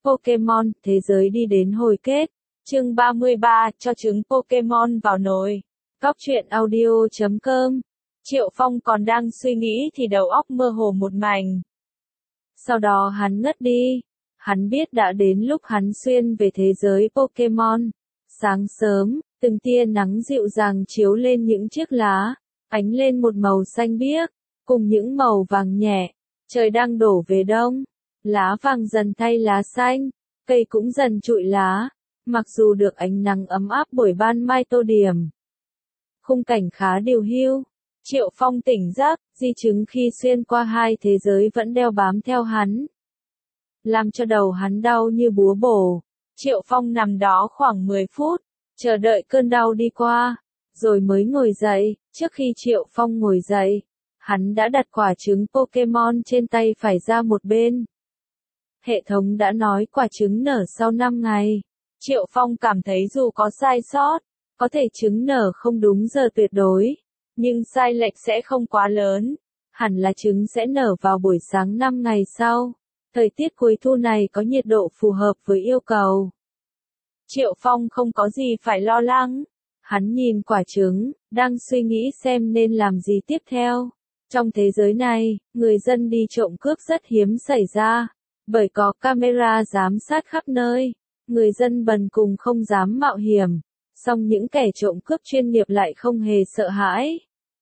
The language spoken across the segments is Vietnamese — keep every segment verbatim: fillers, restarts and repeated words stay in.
Pokemon, thế giới đi đến hồi kết. Chương ba mươi ba, cho trứng Pokemon vào nồi. Góc truyện audio chấm com. Triệu Phong còn đang suy nghĩ thì đầu óc mơ hồ một mảnh. Sau đó hắn ngất đi. Hắn biết đã đến lúc hắn xuyên về thế giới Pokemon. Sáng sớm, từng tia nắng dịu dàng chiếu lên những chiếc lá, ánh lên một màu xanh biếc, cùng những màu vàng nhẹ. Trời đang đổ về đông, lá vàng dần thay lá xanh, cây cũng dần trụi lá, mặc dù được ánh nắng ấm áp buổi ban mai tô điểm. Khung cảnh khá điều hưu. Triệu Phong tỉnh giấc, di chứng khi xuyên qua hai thế giới vẫn đeo bám theo hắn, làm cho đầu hắn đau như búa bổ. Triệu Phong nằm đó khoảng mười phút, chờ đợi cơn đau đi qua, rồi mới ngồi dậy. Trước khi Triệu Phong ngồi dậy, hắn đã đặt quả trứng Pokemon trên tay phải ra một bên. Hệ thống đã nói quả trứng nở sau năm ngày. Triệu Phong cảm thấy dù có sai sót, có thể trứng nở không đúng giờ tuyệt đối, nhưng sai lệch sẽ không quá lớn. Hẳn là trứng sẽ nở vào buổi sáng năm ngày sau. Thời tiết cuối thu này có nhiệt độ phù hợp với yêu cầu. Triệu Phong không có gì phải lo lắng. Hắn nhìn quả trứng, đang suy nghĩ xem nên làm gì tiếp theo. Trong thế giới này, người dân đi trộm cướp rất hiếm xảy ra, bởi có camera giám sát khắp nơi. Người dân bần cùng không dám mạo hiểm, song những kẻ trộm cướp chuyên nghiệp lại không hề sợ hãi.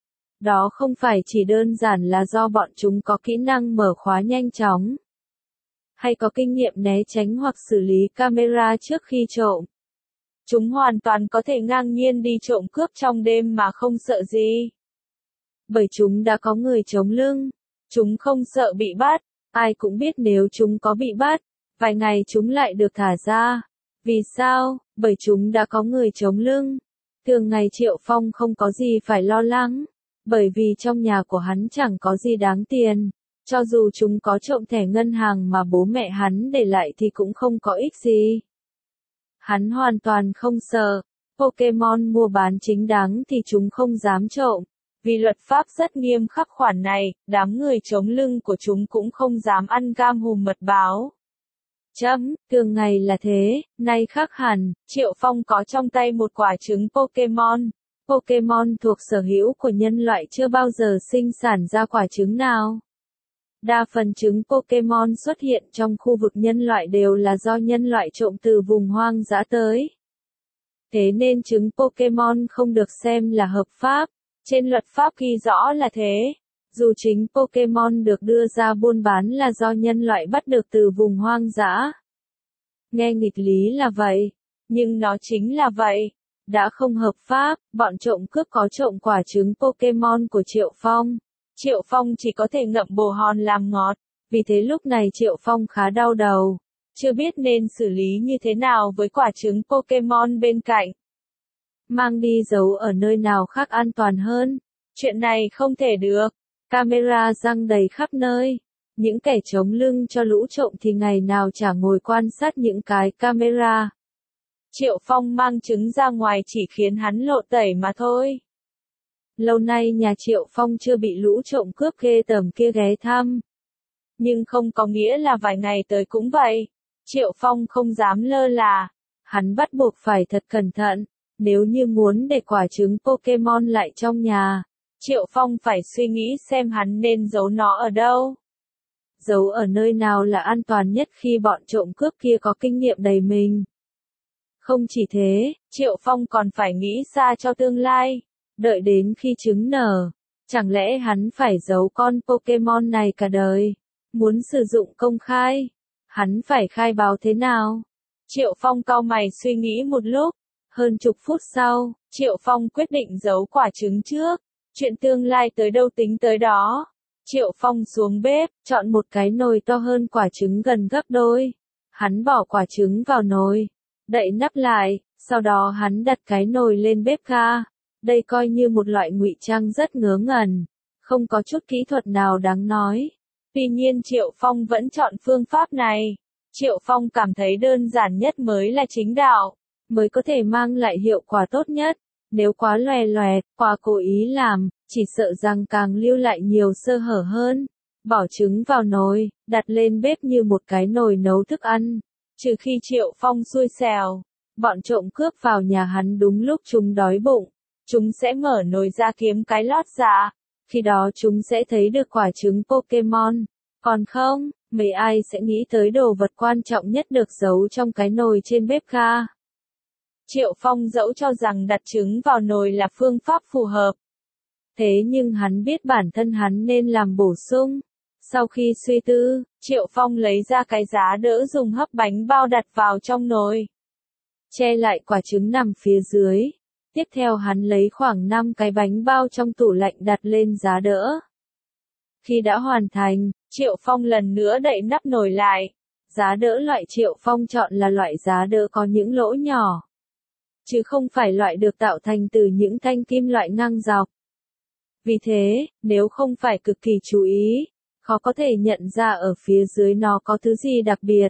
Đó không phải chỉ đơn giản là do bọn chúng có kỹ năng mở khóa nhanh chóng, hay có kinh nghiệm né tránh hoặc xử lý camera trước khi trộm. Chúng hoàn toàn có thể ngang nhiên đi trộm cướp trong đêm mà không sợ gì. Bởi chúng đã có người chống lưng, chúng không sợ bị bắt. Ai cũng biết nếu chúng có bị bắt, vài ngày chúng lại được thả ra. Vì sao? Bởi chúng đã có người chống lưng. Thường ngày Triệu Phong không có gì phải lo lắng, bởi vì trong nhà của hắn chẳng có gì đáng tiền. Cho dù chúng có trộm thẻ ngân hàng mà bố mẹ hắn để lại thì cũng không có ích gì. Hắn hoàn toàn không sợ. Pokemon mua bán chính đáng thì chúng không dám trộm. Vì luật pháp rất nghiêm khắc khoản này, đám người chống lưng của chúng cũng không dám ăn cam hùm mật báo. Chấm, thường ngày là thế, nay khác hẳn. Triệu Phong có trong tay một quả trứng Pokemon. Pokemon thuộc sở hữu của nhân loại chưa bao giờ sinh sản ra quả trứng nào. Đa phần trứng Pokemon xuất hiện trong khu vực nhân loại đều là do nhân loại trộm từ vùng hoang dã tới. Thế nên trứng Pokemon không được xem là hợp pháp. Trên luật pháp ghi rõ là thế. Dù chính Pokemon được đưa ra buôn bán là do nhân loại bắt được từ vùng hoang dã. Nghe nghịch lý là vậy, nhưng nó chính là vậy. Đã không hợp pháp, bọn trộm cướp có trộm quả trứng Pokemon của Triệu Phong. Triệu Phong chỉ có thể ngậm bồ hòn làm ngọt. Vì thế lúc này Triệu Phong khá đau đầu, chưa biết nên xử lý như thế nào với quả trứng Pokemon bên cạnh. Mang đi giấu ở nơi nào khác an toàn hơn? Chuyện này không thể được. Camera giăng đầy khắp nơi. Những kẻ chống lưng cho lũ trộm thì ngày nào chả ngồi quan sát những cái camera. Triệu Phong mang trứng ra ngoài chỉ khiến hắn lộ tẩy mà thôi. Lâu nay nhà Triệu Phong chưa bị lũ trộm cướp ghê tởm kia ghé thăm. Nhưng không có nghĩa là vài ngày tới cũng vậy. Triệu Phong không dám lơ là. Hắn bắt buộc phải thật cẩn thận. Nếu như muốn để quả trứng Pokemon lại trong nhà, Triệu Phong phải suy nghĩ xem hắn nên giấu nó ở đâu. Giấu ở nơi nào là an toàn nhất khi bọn trộm cướp kia có kinh nghiệm đầy mình. Không chỉ thế, Triệu Phong còn phải nghĩ xa cho tương lai. Đợi đến khi trứng nở, chẳng lẽ hắn phải giấu con Pokemon này cả đời? Muốn sử dụng công khai, hắn phải khai báo thế nào? Triệu Phong cau mày suy nghĩ một lúc. Hơn chục phút sau, Triệu Phong quyết định giấu quả trứng trước. Chuyện tương lai tới đâu tính tới đó. Triệu Phong xuống bếp, chọn một cái nồi to hơn quả trứng gần gấp đôi. Hắn bỏ quả trứng vào nồi, đậy nắp lại, sau đó hắn đặt cái nồi lên bếp ga. Đây coi như một loại ngụy trang rất ngớ ngẩn, không có chút kỹ thuật nào đáng nói. Tuy nhiên Triệu Phong vẫn chọn phương pháp này. Triệu Phong cảm thấy đơn giản nhất mới là chính đạo, mới có thể mang lại hiệu quả tốt nhất. Nếu quá loè loẹt, quá cố ý làm, chỉ sợ rằng càng lưu lại nhiều sơ hở hơn. Bỏ trứng vào nồi, đặt lên bếp như một cái nồi nấu thức ăn. Trừ khi Triệu Phong xui xẻo, bọn trộm cướp vào nhà hắn đúng lúc chúng đói bụng, chúng sẽ mở nồi ra kiếm cái lót dạ, khi đó chúng sẽ thấy được quả trứng Pokemon, còn không, mấy ai sẽ nghĩ tới đồ vật quan trọng nhất được giấu trong cái nồi trên bếp ga. Triệu Phong dẫu cho rằng đặt trứng vào nồi là phương pháp phù hợp. Thế nhưng hắn biết bản thân hắn nên làm bổ sung. Sau khi suy tư, Triệu Phong lấy ra cái giá đỡ dùng hấp bánh bao đặt vào trong nồi. Che lại quả trứng nằm phía dưới. Tiếp theo hắn lấy khoảng năm cái bánh bao trong tủ lạnh đặt lên giá đỡ. Khi đã hoàn thành, Triệu Phong lần nữa đậy nắp nồi lại. Giá đỡ loại Triệu Phong chọn là loại giá đỡ có những lỗ nhỏ, chứ không phải loại được tạo thành từ những thanh kim loại ngang dọc. Vì thế, nếu không phải cực kỳ chú ý, khó có thể nhận ra ở phía dưới nó có thứ gì đặc biệt.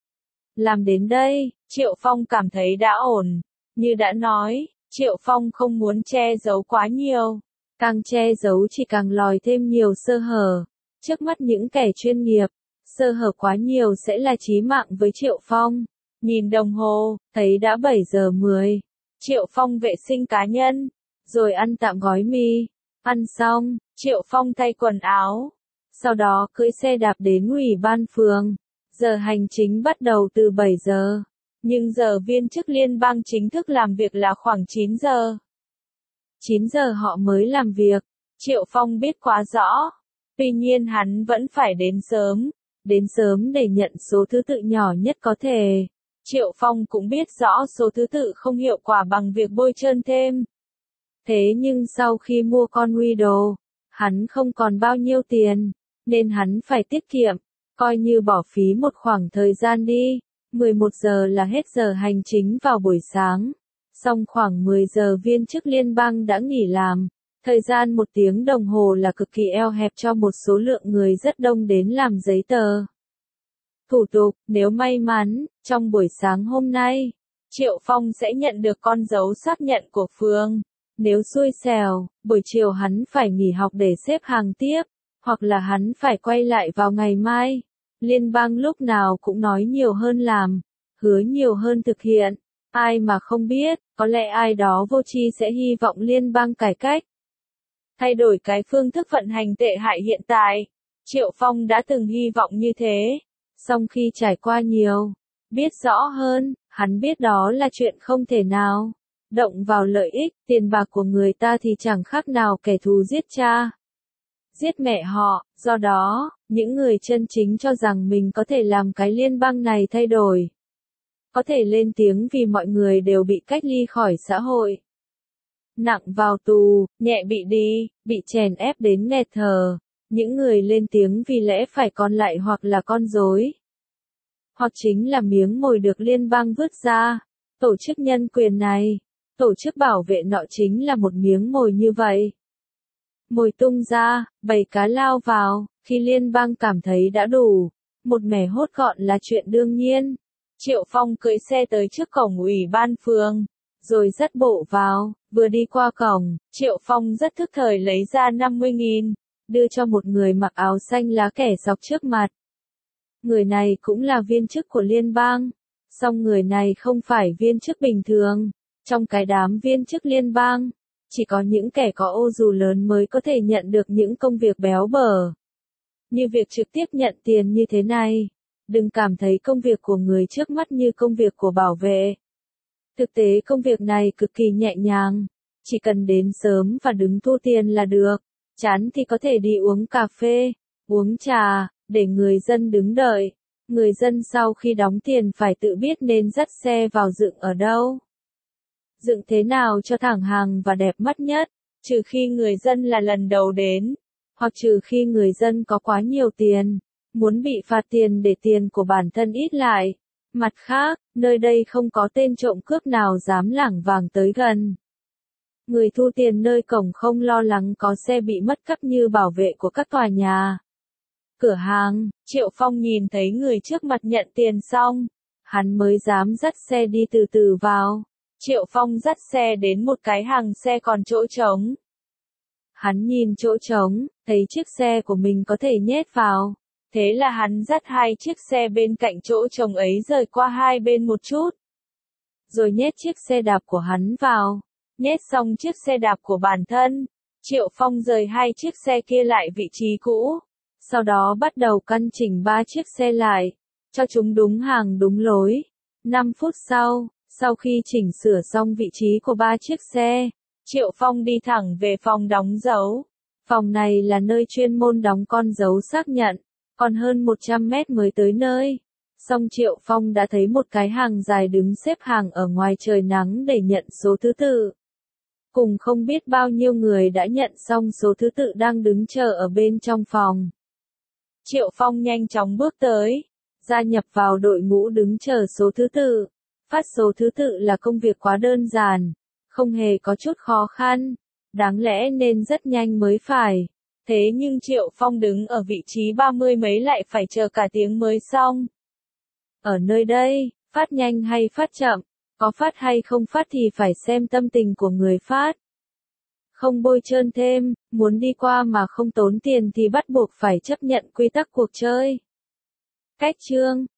Làm đến đây, Triệu Phong cảm thấy đã ổn. Như đã nói, Triệu Phong không muốn che giấu quá nhiều. Càng che giấu chỉ càng lòi thêm nhiều sơ hở. Trước mắt những kẻ chuyên nghiệp, sơ hở quá nhiều sẽ là chí mạng với Triệu Phong. Nhìn đồng hồ, thấy đã bảy giờ mười. Triệu Phong vệ sinh cá nhân, rồi ăn tạm gói mì. Ăn xong, Triệu Phong thay quần áo. Sau đó cưỡi xe đạp đến ủy ban phường. Giờ hành chính bắt đầu từ bảy giờ. Nhưng giờ viên chức liên bang chính thức làm việc là khoảng chín giờ. chín giờ họ mới làm việc. Triệu Phong biết quá rõ. Tuy nhiên hắn vẫn phải đến sớm. Đến sớm để nhận số thứ tự nhỏ nhất có thể. Triệu Phong cũng biết rõ số thứ tự không hiệu quả bằng việc bôi trơn thêm. Thế nhưng sau khi mua con Widow, hắn không còn bao nhiêu tiền, nên hắn phải tiết kiệm, coi như bỏ phí một khoảng thời gian đi. mười một giờ là hết giờ hành chính vào buổi sáng. Xong khoảng mười giờ viên chức liên bang đã nghỉ làm. Thời gian một tiếng đồng hồ là cực kỳ eo hẹp cho một số lượng người rất đông đến làm giấy tờ. Thủ tục, nếu may mắn, trong buổi sáng hôm nay, Triệu Phong sẽ nhận được con dấu xác nhận của phường. Nếu xui xẻo, buổi chiều hắn phải nghỉ học để xếp hàng tiếp, hoặc là hắn phải quay lại vào ngày mai. Liên bang lúc nào cũng nói nhiều hơn làm, hứa nhiều hơn thực hiện. Ai mà không biết, có lẽ ai đó vô tri sẽ hy vọng liên bang cải cách, thay đổi cái phương thức vận hành tệ hại hiện tại. Triệu Phong đã từng hy vọng như thế. Song khi trải qua nhiều, biết rõ hơn, hắn biết đó là chuyện không thể nào. Động vào lợi ích, tiền bạc của người ta thì chẳng khác nào kẻ thù giết cha, giết mẹ họ. Do đó, những người chân chính cho rằng mình có thể làm cái liên bang này thay đổi. Có thể lên tiếng vì mọi người đều bị cách ly khỏi xã hội. Nặng vào tù, nhẹ bị đi, bị chèn ép đến nghẹt thở. Những người lên tiếng vì lẽ phải còn lại hoặc là con rối, hoặc chính là miếng mồi được liên bang vứt ra. Tổ chức nhân quyền này, tổ chức bảo vệ nọ chính là một miếng mồi như vậy. Mồi tung ra, bầy cá lao vào, khi liên bang cảm thấy đã đủ, một mẻ hốt gọn là chuyện đương nhiên. Triệu Phong cưỡi xe tới trước cổng ủy ban phường, rồi dắt bộ vào. Vừa đi qua cổng, Triệu Phong rất thức thời lấy ra năm mươi nghìn, đưa cho một người mặc áo xanh lá kẻ dọc trước mặt. Người này cũng là viên chức của liên bang, song người này không phải viên chức bình thường. Trong cái đám viên chức liên bang, chỉ có những kẻ có ô dù lớn mới có thể nhận được những công việc béo bở, như việc trực tiếp nhận tiền như thế này. Đừng cảm thấy công việc của người trước mắt như công việc của bảo vệ. Thực tế công việc này cực kỳ nhẹ nhàng, chỉ cần đến sớm và đứng thu tiền là được. Chán thì có thể đi uống cà phê, uống trà, để người dân đứng đợi. Người dân sau khi đóng tiền phải tự biết nên dắt xe vào dựng ở đâu, dựng thế nào cho thẳng hàng và đẹp mắt nhất, trừ khi người dân là lần đầu đến, hoặc trừ khi người dân có quá nhiều tiền, muốn bị phạt tiền để tiền của bản thân ít lại. Mặt khác, nơi đây không có tên trộm cướp nào dám lảng vàng tới gần. Người thu tiền nơi cổng không lo lắng có xe bị mất cắp như bảo vệ của các tòa nhà. Cửa hàng, Triệu Phong nhìn thấy người trước mặt nhận tiền xong, hắn mới dám dắt xe đi từ từ vào. Triệu Phong dắt xe đến một cái hàng xe còn chỗ trống. Hắn nhìn chỗ trống, thấy chiếc xe của mình có thể nhét vào. Thế là hắn dắt hai chiếc xe bên cạnh chỗ chồng ấy rời qua hai bên một chút. Rồi nhét chiếc xe đạp của hắn vào. Nhét xong chiếc xe đạp của bản thân, Triệu Phong rời hai chiếc xe kia lại vị trí cũ. Sau đó bắt đầu căn chỉnh ba chiếc xe lại, cho chúng đúng hàng đúng lối. năm phút sau, sau khi chỉnh sửa xong vị trí của ba chiếc xe, Triệu Phong đi thẳng về phòng đóng dấu. Phòng này là nơi chuyên môn đóng con dấu xác nhận, còn hơn một trăm mét mới tới nơi. Xong Triệu Phong đã thấy một cái hàng dài đứng xếp hàng ở ngoài trời nắng để nhận số thứ tự. Cùng không biết bao nhiêu người đã nhận xong số thứ tự đang đứng chờ ở bên trong phòng. Triệu Phong nhanh chóng bước tới, gia nhập vào đội ngũ đứng chờ số thứ tự. Phát số thứ tự là công việc quá đơn giản, không hề có chút khó khăn, đáng lẽ nên rất nhanh mới phải. Thế nhưng Triệu Phong đứng ở vị trí ba mươi mấy lại phải chờ cả tiếng mới xong. Ở nơi đây, phát nhanh hay phát chậm, có phát hay không phát thì phải xem tâm tình của người phát. Không bôi trơn thêm, muốn đi qua mà không tốn tiền thì bắt buộc phải chấp nhận quy tắc cuộc chơi. Cách chương